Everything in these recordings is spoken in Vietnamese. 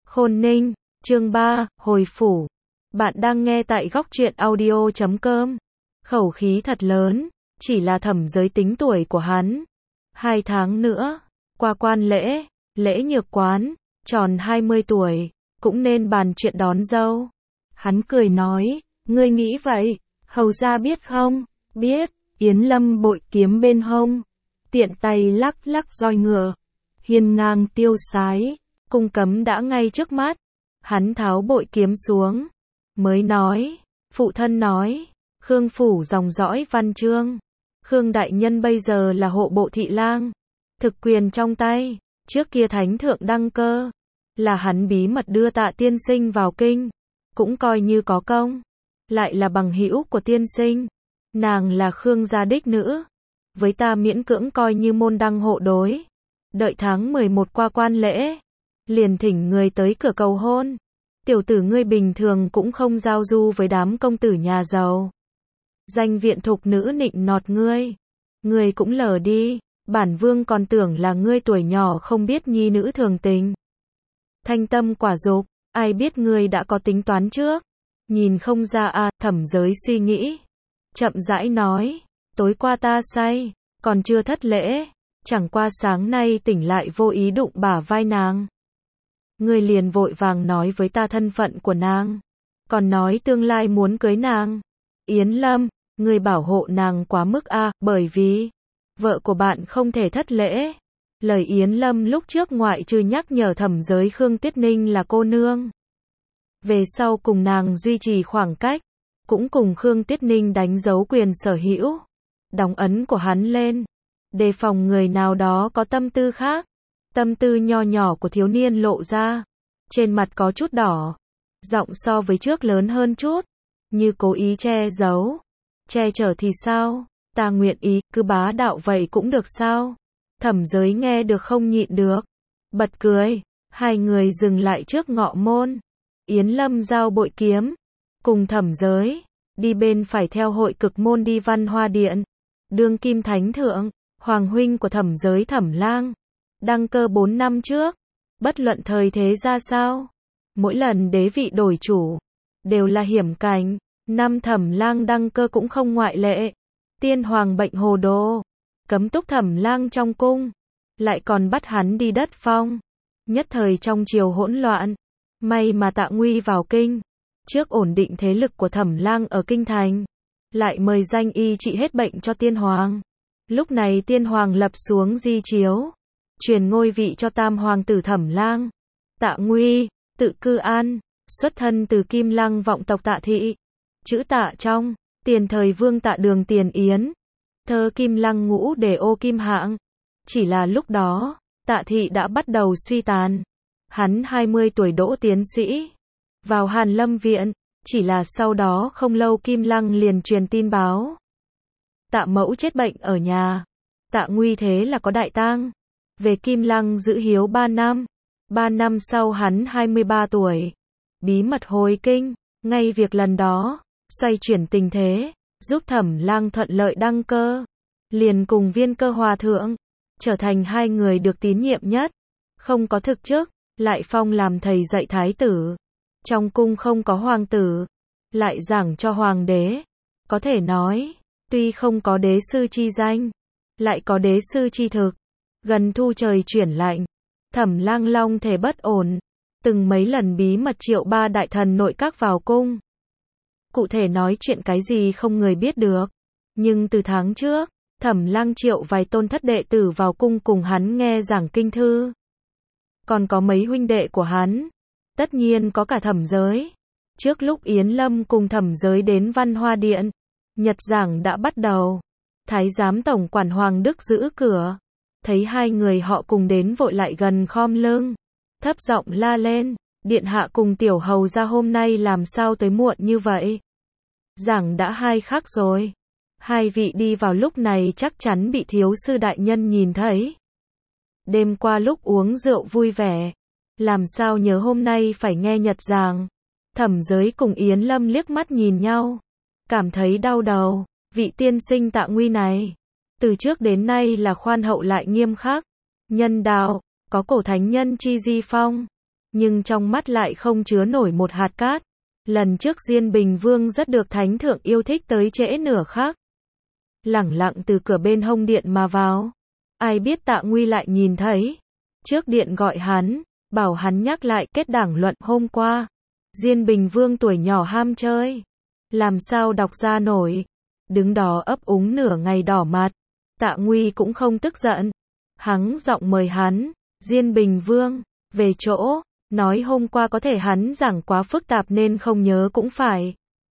Khôn Ninh, chương 3, hồi phủ. Bạn đang nghe tại góc truyện audio.com. Khẩu khí thật lớn, chỉ là Thẩm Giới tính tuổi của hắn. 2 tháng nữa, qua quan lễ, lễ nhược quán, tròn 20 tuổi, cũng nên bàn chuyện đón dâu. Hắn cười nói, ngươi nghĩ vậy, hầu gia biết không? Biết. Yến Lâm bội kiếm bên hông, tiện tay lắc lắc roi ngựa, hiên ngang tiêu sái, cung cấm đã ngay trước mắt. Hắn tháo bội kiếm xuống, mới nói, phụ thân nói, Khương phủ dòng dõi văn chương, Khương đại nhân bây giờ là hộ bộ thị lang, thực quyền trong tay, trước kia thánh thượng đăng cơ, là hắn bí mật đưa Tạ tiên sinh vào kinh, cũng coi như có công, lại là bằng hữu của tiên sinh. Nàng là Khương gia đích nữ, với ta miễn cưỡng coi như môn đăng hộ đối. Đợi tháng 11 qua quan lễ, liền thỉnh người tới cửa cầu hôn. Tiểu tử ngươi bình thường cũng không giao du với đám công tử nhà giàu. Danh viện thục nữ nịnh nọt ngươi cũng lờ đi, bản vương còn tưởng là ngươi tuổi nhỏ không biết nhi nữ thường tình. Thanh tâm quả dục, ai biết ngươi đã có tính toán trước. Nhìn không ra à, Thẩm Giới suy nghĩ. Chậm rãi nói, tối qua ta say, còn chưa thất lễ, chẳng qua sáng nay tỉnh lại vô ý đụng bả vai nàng. Ngươi liền vội vàng nói với ta thân phận của nàng, còn nói tương lai muốn cưới nàng. Yến Lâm, ngươi bảo hộ nàng quá mức à, bởi vì vợ của bạn không thể thất lễ. Lời Yến Lâm lúc trước ngoại trừ nhắc nhở Thẩm Giới Khương Tuyết Ninh là cô nương. Về sau cùng nàng duy trì khoảng cách, cũng cùng Khương Tuyết Ninh đánh dấu quyền sở hữu, đóng ấn của hắn lên, đề phòng người nào đó có tâm tư khác. Tâm tư nho nhỏ của thiếu niên lộ ra, trên mặt có chút đỏ, giọng so với trước lớn hơn chút, như cố ý che giấu. Che chở thì sao, ta nguyện ý, cứ bá đạo vậy cũng được sao? Thẩm Giới nghe được không nhịn được, bật cười. Hai người dừng lại trước ngọ môn. Yến Lâm giao bội kiếm, cùng Thẩm Giới, đi bên phải theo hội cực môn đi Văn Hoa Điện. Đương kim thánh thượng, hoàng huynh của Thẩm Giới Thẩm Lang, đăng cơ 4 năm trước, bất luận thời thế ra sao, mỗi lần đế vị đổi chủ, đều là hiểm cảnh. Năm Thẩm Lang đăng cơ cũng không ngoại lệ. Tiên hoàng bệnh hồ đồ, cấm túc Thẩm Lang trong cung, lại còn bắt hắn đi đất phong. Nhất thời trong triều hỗn loạn, may mà Tạ Nguy vào kinh, trước ổn định thế lực của Thẩm Lang ở kinh thành, lại mời danh y trị hết bệnh cho tiên hoàng. Lúc này tiên hoàng lập xuống di chiếu, truyền ngôi vị cho tam hoàng tử Thẩm Lang. Tạ Nguy, tự Cư An, xuất thân từ Kim Lăng vọng tộc Tạ thị, chữ Tạ trong, tiền thời vương Tạ Đường Tiền Yến, thơ Kim Lăng ngũ để ô kim hạng. Chỉ là lúc đó, Tạ thị đã bắt đầu suy tàn. Hắn 20 tuổi đỗ tiến sĩ, vào Hàn Lâm viện, chỉ là sau đó không lâu Kim Lăng liền truyền tin báo Tạ mẫu chết bệnh ở nhà. Tạ Nguy thế là có đại tang, về Kim Lăng giữ hiếu 3 năm. 3 năm sau hắn 23 tuổi, bí mật hồi kinh, ngay việc lần đó, xoay chuyển tình thế, giúp Thẩm Lang thuận lợi đăng cơ, liền cùng Viên Cơ hòa thượng, trở thành hai người được tín nhiệm nhất, không có thực chức, lại phong làm thầy dạy thái tử. Trong cung không có hoàng tử, lại giảng cho hoàng đế. Có thể nói, tuy không có đế sư chi danh, lại có đế sư chi thực. Gần thu trời chuyển lạnh, Thẩm Lang long thể bất ổn, từng mấy lần bí mật triệu 3 đại thần nội các vào cung. Cụ thể nói chuyện cái gì không người biết được, nhưng từ tháng trước, Thẩm Lang triệu vài tôn thất đệ tử vào cung cùng hắn nghe giảng kinh thư. Còn có mấy huynh đệ của hắn, tất nhiên có cả Thẩm Giới. Trước lúc Yến Lâm cùng Thẩm Giới đến Văn Hoa Điện, nhật giảng đã bắt đầu. Thái giám tổng quản Hoàng Đức giữ cửa, thấy hai người họ cùng đến vội lại gần khom lưng, thấp giọng la lên, điện hạ cùng tiểu hầu ra hôm nay làm sao tới muộn như vậy? Giảng đã 2 khắc rồi. Hai vị đi vào lúc này chắc chắn bị thiếu sư đại nhân nhìn thấy. Đêm qua lúc uống rượu vui vẻ, làm sao nhớ hôm nay phải nghe nhật giảng. Thẩm Giới cùng Yến Lâm liếc mắt nhìn nhau, cảm thấy đau đầu. Vị tiên sinh Tạ Nguy này, từ trước đến nay là khoan hậu lại nghiêm khắc, nhân đạo, có cổ thánh nhân chi di phong, nhưng trong mắt lại không chứa nổi một hạt cát. Lần trước Diên Bình Vương rất được Thánh Thượng yêu thích tới trễ nửa khắc. Lẳng lặng từ cửa bên hông điện mà vào. Ai biết Tạ Nguy lại nhìn thấy. Trước điện gọi hắn, bảo hắn nhắc lại kết đảng luận hôm qua. Diên Bình Vương tuổi nhỏ ham chơi. Làm sao đọc ra nổi. Đứng đó ấp úng nửa ngày đỏ mặt. Tạ Nguy cũng không tức giận. Hắng giọng mời hắn. Diên Bình Vương, về chỗ. Nói hôm qua có thể hắn giảng quá phức tạp nên không nhớ cũng phải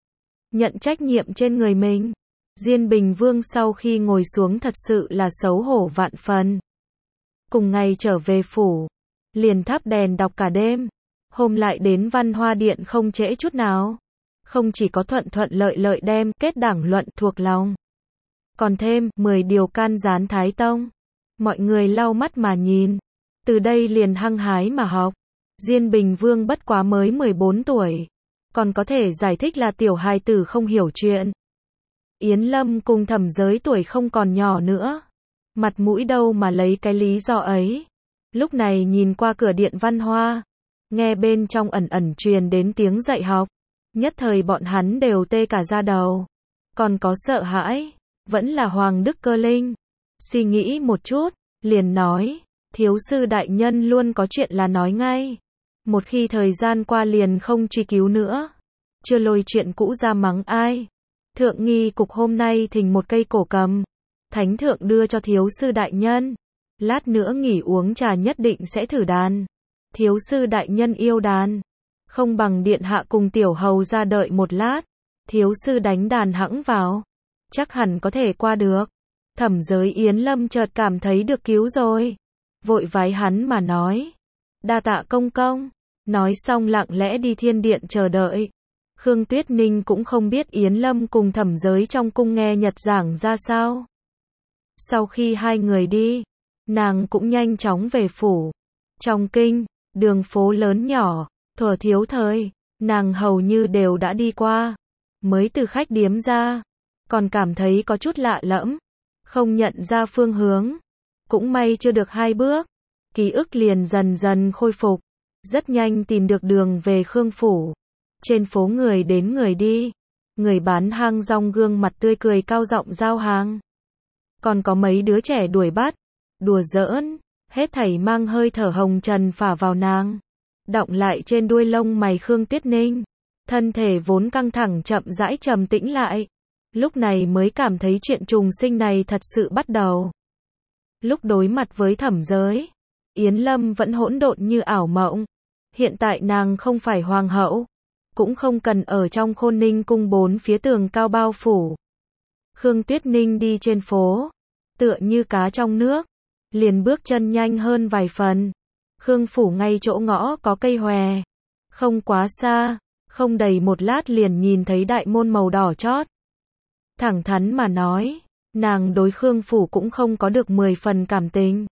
nhận trách nhiệm trên người mình. Diên Bình Vương sau khi ngồi xuống thật sự là xấu hổ vạn phần. Cùng ngày trở về phủ, liền thắp đèn đọc cả đêm. Hôm lại đến Văn Hoa Điện không trễ chút nào. Không chỉ có thuận thuận lợi lợi đem kết đảng luận thuộc lòng, còn thêm 10 điều can gián Thái Tông. Mọi người lau mắt mà nhìn. Từ đây liền hăng hái mà học. Diên Bình Vương bất quá mới 14 tuổi. Còn có thể giải thích là tiểu hài tử không hiểu chuyện. Yến Lâm cùng Thẩm Giới tuổi không còn nhỏ nữa. Mặt mũi đâu mà lấy cái lý do ấy. Lúc này nhìn qua cửa điện Văn Hoa. Nghe bên trong ẩn ẩn truyền đến tiếng dạy học. Nhất thời bọn hắn đều tê cả da đầu. Còn có sợ hãi. Vẫn là Hoàng Đức Cơ Linh. Suy nghĩ một chút, liền nói. Thiếu sư đại nhân luôn có chuyện là nói ngay. Một khi thời gian qua liền không truy cứu nữa. Chưa lôi chuyện cũ ra mắng ai. Thượng nghi cục hôm nay thỉnh một cây cổ cầm. Thánh thượng đưa cho thiếu sư đại nhân. Lát nữa nghỉ uống trà nhất định sẽ thử đàn. Thiếu sư đại nhân yêu đàn. Không bằng điện hạ cùng tiểu hầu ra đợi một lát. Thiếu sư đánh đàn hẵng vào. Chắc hẳn có thể qua được. Thẩm Giới Yến Lâm chợt cảm thấy được cứu rồi. Vội vái hắn mà nói. Đa tạ công công. Nói xong lặng lẽ đi thiên điện chờ đợi. Khương Tuyết Ninh cũng không biết Yến Lâm cùng Thẩm Giới trong cung nghe Nhật giảng ra sao. Sau khi hai người đi, nàng cũng nhanh chóng về phủ. Trong kinh, đường phố lớn nhỏ, thuở thiếu thời, nàng hầu như đều đã đi qua. Mới từ khách điếm ra, còn cảm thấy có chút lạ lẫm, không nhận ra phương hướng. Cũng may chưa được 2 bước, ký ức liền dần dần khôi phục. Rất nhanh tìm được đường về Khương phủ. Trên phố người đến người đi. Người bán hang rong gương mặt tươi cười cao giọng giao hàng. Còn có mấy đứa trẻ đuổi bắt, đùa giỡn, hết thảy mang hơi thở hồng trần phả vào nàng. Đọng lại trên đuôi lông mày Khương Tuyết Ninh. Thân thể vốn căng thẳng chậm rãi trầm tĩnh lại. Lúc này mới cảm thấy chuyện trùng sinh này thật sự bắt đầu. Lúc đối mặt với Thẩm Giới, Yến Lâm vẫn hỗn độn như ảo mộng. Hiện tại nàng không phải hoàng hậu, cũng không cần ở trong Khôn Ninh cung 4 phía tường cao bao phủ. Khương Tuyết Ninh đi trên phố, tựa như cá trong nước, liền bước chân nhanh hơn vài phần. Khương phủ ngay chỗ ngõ có cây hòe, không quá xa, không đầy một lát liền nhìn thấy đại môn màu đỏ chót. Thẳng thắn mà nói, nàng đối Khương phủ cũng không có được 10 phần cảm tình.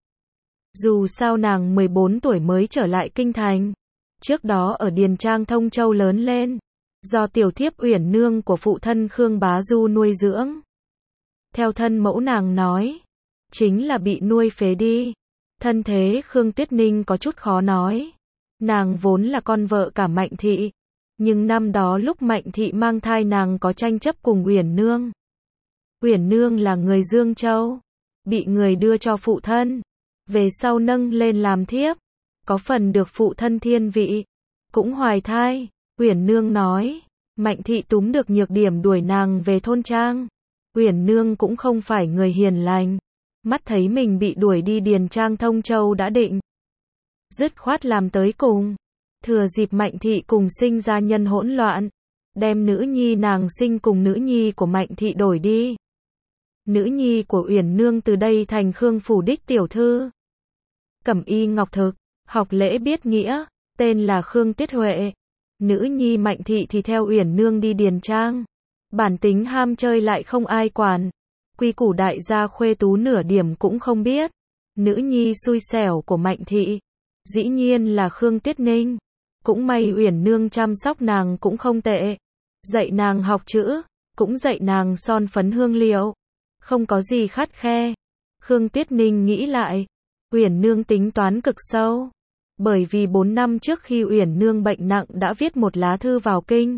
Dù sao nàng 14 tuổi mới trở lại kinh thành. Trước đó ở Điền Trang Thông Châu lớn lên, do tiểu thiếp Uyển Nương của phụ thân Khương Bá Du nuôi dưỡng. Theo thân mẫu nàng nói, chính là bị nuôi phế đi. Thân thế Khương Tuyết Ninh có chút khó nói. Nàng vốn là con vợ cả Mạnh Thị, nhưng năm đó lúc Mạnh Thị mang thai nàng có tranh chấp cùng Uyển Nương. Uyển Nương là người Dương Châu, bị người đưa cho phụ thân, về sau nâng lên làm thiếp. Có phần được phụ thân thiên vị, cũng hoài thai. Uyển Nương nói, Mạnh Thị túm được nhược điểm đuổi nàng về thôn trang. Uyển Nương cũng không phải người hiền lành, mắt thấy mình bị đuổi đi Điền Trang Thông Châu đã định dứt khoát làm tới cùng. Thừa dịp Mạnh Thị cùng sinh ra nhân hỗn loạn, đem nữ nhi nàng sinh cùng nữ nhi của Mạnh Thị đổi đi. Nữ nhi của Uyển Nương từ đây thành Khương phủ đích tiểu thư. Cẩm y ngọc thực, học lễ biết nghĩa, tên là Khương Tuyết Huệ. Nữ nhi Mạnh Thị thì theo Uyển Nương đi Điền Trang. Bản tính ham chơi lại không ai quản. Quy củ đại gia khuê tú nửa điểm cũng không biết. Nữ nhi xui xẻo của Mạnh Thị, dĩ nhiên là Khương Tuyết Ninh. Cũng may Uyển Nương chăm sóc nàng cũng không tệ. Dạy nàng học chữ, cũng dạy nàng son phấn hương liệu. Không có gì khắt khe. Khương Tuyết Ninh nghĩ lại, Uyển Nương tính toán cực sâu. Bởi vì 4 năm trước khi Uyển Nương bệnh nặng đã viết một lá thư vào kinh,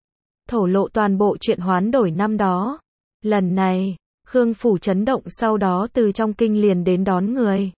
thổ lộ toàn bộ chuyện hoán đổi năm đó. Lần này, Khương phủ chấn động, sau đó từ trong kinh liền đến đón người.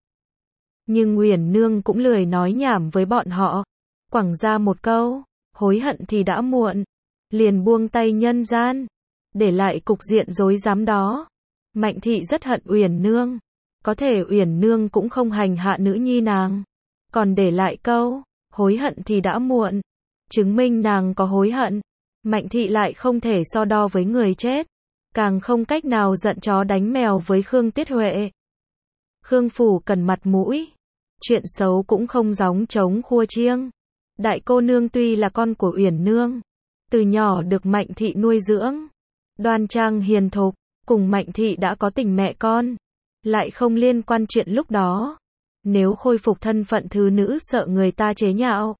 Nhưng Uyển Nương cũng lười nói nhảm với bọn họ, quẳng ra một câu, hối hận thì đã muộn, liền buông tay nhân gian, để lại cục diện rối rắm đó. Mạnh thị rất hận Uyển Nương, có thể Uyển Nương cũng không hành hạ nữ nhi nàng, còn để lại câu, hối hận thì đã muộn, chứng minh nàng có hối hận. Mạnh thị lại không thể so đo với người chết, càng không cách nào giận chó đánh mèo với Khương Tiết Huệ. Khương phủ cần mặt mũi, chuyện xấu cũng không gióng trống khua chiêng. Đại cô nương tuy là con của Uyển Nương, từ nhỏ được Mạnh thị nuôi dưỡng, đoan trang hiền thục, cùng Mạnh thị đã có tình mẹ con, lại không liên quan chuyện lúc đó. Nếu khôi phục thân phận thứ nữ sợ người ta chế nhạo,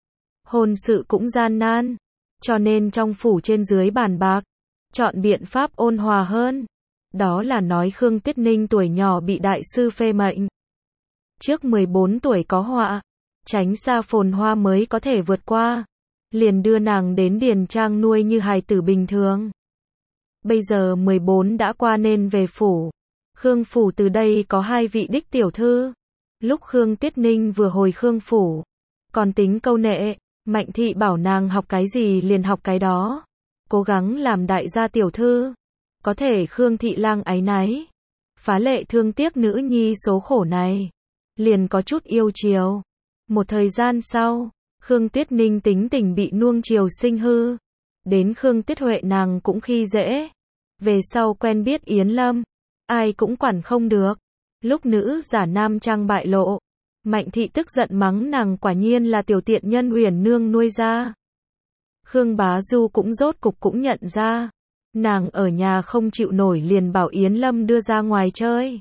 hôn sự cũng gian nan, cho nên trong phủ trên dưới bàn bạc, chọn biện pháp ôn hòa hơn. Đó là nói Khương Tuyết Ninh tuổi nhỏ bị đại sư phê mệnh, trước 14 tuổi có họa, tránh xa phồn hoa mới có thể vượt qua, liền đưa nàng đến điền trang nuôi như hài tử bình thường. Bây giờ 14 đã qua nên về phủ. Khương phủ từ đây có 2 vị đích tiểu thư. Lúc Khương Tuyết Ninh vừa hồi Khương phủ, còn tính câu nệ, Mạnh thị bảo nàng học cái gì liền học cái đó, cố gắng làm đại gia tiểu thư. Có thể Khương thị lang áy náy, phá lệ thương tiếc nữ nhi số khổ này, liền có chút yêu chiều. Một thời gian sau, Khương Tuyết Ninh tính tình bị nuông chiều sinh hư, đến Khương Tuyết Huệ nàng cũng khi dễ. Về sau quen biết Yến Lâm, ai cũng quản không được. Lúc nữ giả nam trang bại lộ, Mạnh thị tức giận mắng nàng quả nhiên là tiểu tiện nhân Uyển Nương nuôi ra. Khương Bá Du cũng rốt cục cũng nhận ra, nàng ở nhà không chịu nổi liền bảo Yến Lâm đưa ra ngoài chơi.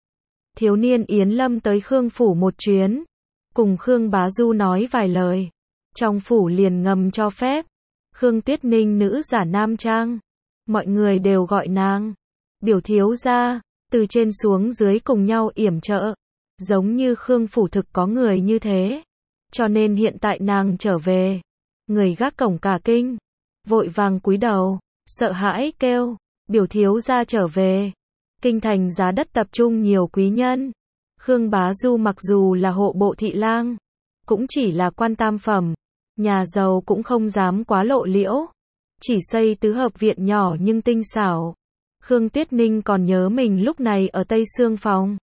Thiếu niên Yến Lâm tới Khương phủ một chuyến, cùng Khương Bá Du nói vài lời, trong phủ liền ngầm cho phép Khương Tuyết Ninh nữ giả nam trang, mọi người đều gọi nàng biểu thiếu gia, từ trên xuống dưới cùng nhau yểm trợ, giống như Khương phủ thực có người như thế, cho nên hiện tại nàng trở về, người gác cổng cả kinh, vội vàng cúi đầu, sợ hãi kêu, biểu thiếu gia trở về. Kinh thành giá đất tập trung nhiều quý nhân. Khương Bá Du mặc dù là hộ bộ thị lang, cũng chỉ là quan tam phẩm, nhà giàu cũng không dám quá lộ liễu, chỉ xây tứ hợp viện nhỏ nhưng tinh xảo. Khương Tuyết Ninh còn nhớ mình lúc này ở Tây Sương phòng,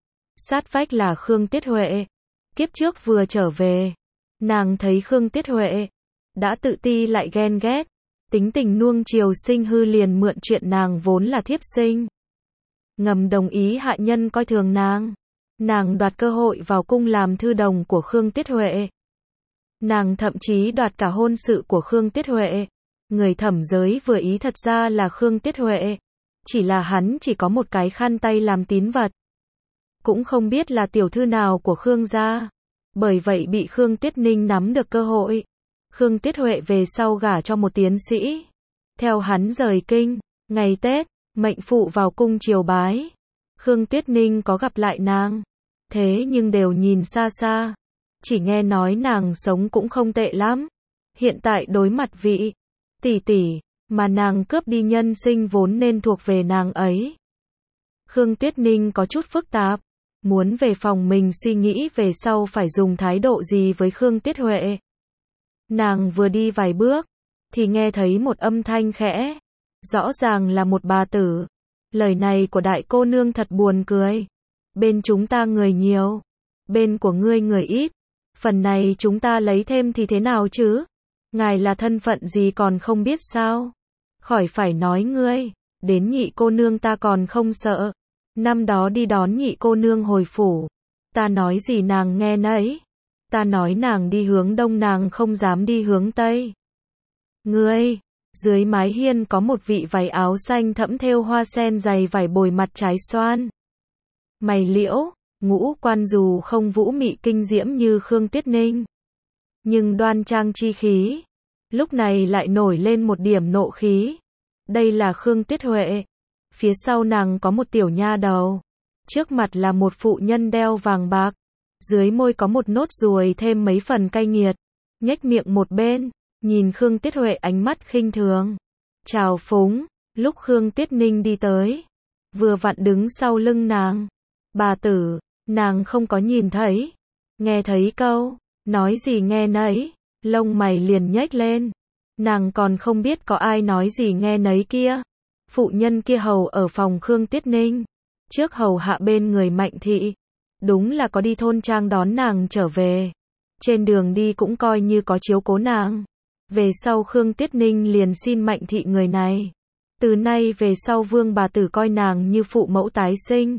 sát vách là Khương Tiết Huệ. Kiếp trước vừa trở về, nàng thấy Khương Tiết Huệ đã tự ti lại ghen ghét, tính tình nuông chiều sinh hư, liền mượn chuyện nàng vốn là thiếp sinh, ngầm đồng ý hạ nhân coi thường nàng. Nàng đoạt cơ hội vào cung làm thư đồng của Khương Tiết Huệ. Nàng thậm chí đoạt cả hôn sự của Khương Tiết Huệ. Người thẩm giới vừa ý thật ra là Khương Tiết Huệ, chỉ là hắn chỉ có một cái khăn tay làm tín vật, cũng không biết là tiểu thư nào của Khương gia, bởi vậy bị Khương Tiết Ninh nắm được cơ hội. Khương Tiết Huệ về sau gả cho một tiến sĩ, theo hắn rời kinh. Ngày Tết, mệnh phụ vào cung triều bái, Khương Tuyết Ninh có gặp lại nàng, thế nhưng đều nhìn xa xa, chỉ nghe nói nàng sống cũng không tệ lắm. Hiện tại đối mặt vị tỷ tỷ mà nàng cướp đi nhân sinh vốn nên thuộc về nàng ấy. Khương Tuyết Ninh có chút phức tạp, muốn về phòng mình suy nghĩ về sau phải dùng thái độ gì với Khương Tiết Huệ. Nàng vừa đi vài bước, thì nghe thấy một âm thanh khẽ, rõ ràng là một bà tử. Lời này của đại cô nương thật buồn cười. Bên chúng ta người nhiều, bên của ngươi người ít, phần này chúng ta lấy thêm thì thế nào chứ? Ngài là thân phận gì còn không biết sao? Khỏi phải nói ngươi, đến nhị cô nương ta còn không sợ. Năm đó đi đón nhị cô nương hồi phủ, ta nói gì nàng nghe nấy. Ta nói nàng đi hướng đông nàng không dám đi hướng tây. Ngươi, dưới mái hiên có một vị váy áo xanh thẫm thêu hoa sen dày vải bồi mặt trái xoan, mày liễu, ngũ quan dù không vũ mị kinh diễm như Khương Tuyết Ninh, nhưng đoan trang chi khí, lúc này lại nổi lên một điểm nộ khí. Đây là Khương Tuyết Huệ. Phía sau nàng có một tiểu nha đầu, trước mặt là một phụ nhân đeo vàng bạc, dưới môi có một nốt ruồi thêm mấy phần cay nghiệt, nhếch miệng một bên, nhìn Khương Tiết Huệ ánh mắt khinh thường, trào phúng. Lúc Khương Tuyết Ninh đi tới, vừa vặn đứng sau lưng nàng. Bà tử, nàng không có nhìn thấy, nghe thấy câu, nói gì nghe nấy, lông mày liền nhếch lên. Nàng còn không biết có ai nói gì nghe nấy kia. Phụ nhân kia hầu ở phòng Khương Tuyết Ninh, trước hầu hạ bên người Mạnh thị, đúng là có đi thôn trang đón nàng trở về. Trên đường đi cũng coi như có chiếu cố nàng. Về sau Khương Tuyết Ninh liền xin Mạnh thị người này. Từ nay về sau Vương bà tử coi nàng như phụ mẫu tái sinh.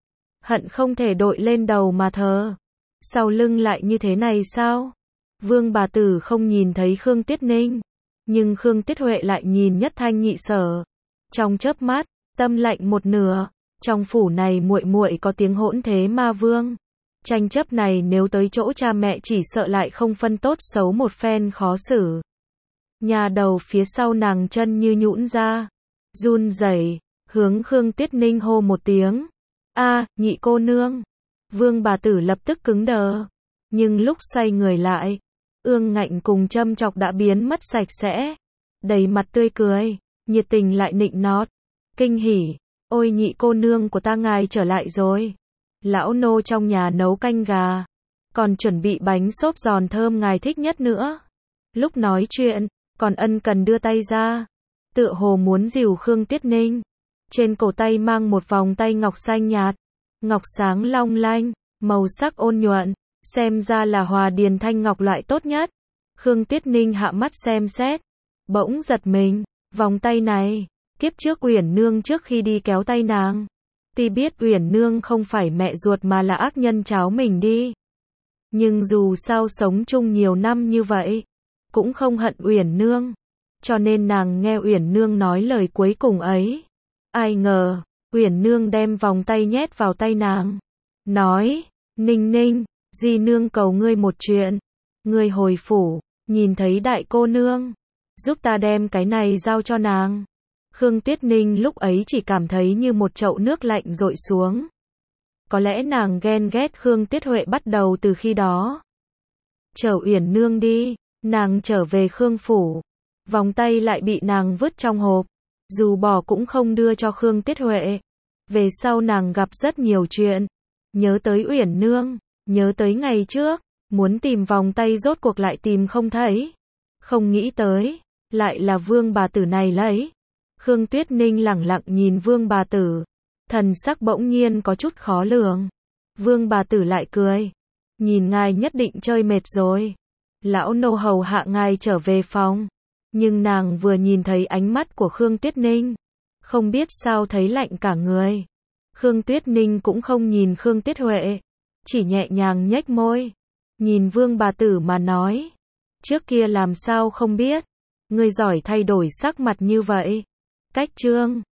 Hận không thể đội lên đầu mà thờ. Sau lưng lại như thế này sao? Vương bà tử không nhìn thấy Khương Tuyết Ninh, nhưng Khương Tuyết Huệ lại nhìn nhất thanh nhị sở. Trong chớp mắt, tâm lạnh một nửa. Trong phủ này muội muội có tiếng hỗn thế ma vương. Tranh chấp này nếu tới chỗ cha mẹ chỉ sợ lại không phân tốt xấu một phen khó xử. Nhà đầu phía sau nàng chân như nhũn ra, run rẩy, hướng Khương Tuyết Ninh hô một tiếng. A, nhị cô nương. Vương bà tử lập tức cứng đờ. Nhưng lúc xoay người lại, ương ngạnh cùng châm chọc đã biến mất sạch sẽ. Đầy mặt tươi cười, nhiệt tình lại nịnh nót. Kinh hỉ, ôi nhị cô nương của ta ngài trở lại rồi. Lão nô trong nhà nấu canh gà, còn chuẩn bị bánh xốp giòn thơm ngài thích nhất nữa. Lúc nói chuyện, còn ân cần đưa tay ra, tựa hồ muốn dìu Khương Tuyết Ninh. Trên cổ tay mang một vòng tay ngọc xanh nhạt, ngọc sáng long lanh, màu sắc ôn nhuận, xem ra là hòa điền thanh ngọc loại tốt nhất. Khương Tuyết Ninh hạ mắt xem xét, bỗng giật mình, vòng tay này, kiếp trước Uyển Nương trước khi đi kéo tay nàng. Tuy biết Uyển Nương không phải mẹ ruột mà là ác nhân cháu mình đi, nhưng dù sao sống chung nhiều năm như vậy, cũng không hận Uyển Nương, cho nên nàng nghe Uyển Nương nói lời cuối cùng ấy. Ai ngờ, Uyển Nương đem vòng tay nhét vào tay nàng, nói, Ninh Ninh, di nương cầu ngươi một chuyện, ngươi hồi phủ, nhìn thấy đại cô nương, giúp ta đem cái này giao cho nàng. Khương Tuyết Ninh lúc ấy chỉ cảm thấy như một chậu nước lạnh dội xuống. Có lẽ nàng ghen ghét Khương Tuyết Huệ bắt đầu từ khi đó. Chở Uyển Nương đi, nàng trở về Khương phủ, vòng tay lại bị nàng vứt trong hộp, dù bỏ cũng không đưa cho Khương Tuyết Huệ. Về sau nàng gặp rất nhiều chuyện, nhớ tới Uyển Nương, nhớ tới ngày trước, muốn tìm vòng tay rốt cuộc lại tìm không thấy. Không nghĩ tới, lại là Vương bà tử này lấy. Khương Tuyết Ninh lẳng lặng nhìn Vương bà tử, thần sắc bỗng nhiên có chút khó lường. Vương bà tử lại cười, nhìn ngài nhất định chơi mệt rồi, lão nô hầu hạ ngài trở về phòng. Nhưng nàng vừa nhìn thấy ánh mắt của Khương Tuyết Ninh, không biết sao thấy lạnh cả người. Khương Tuyết Ninh cũng không nhìn Khương Tuyết Huệ, chỉ nhẹ nhàng nhếch môi, nhìn Vương bà tử mà nói, trước kia làm sao không biết, ngươi giỏi thay đổi sắc mặt như vậy. Cách chương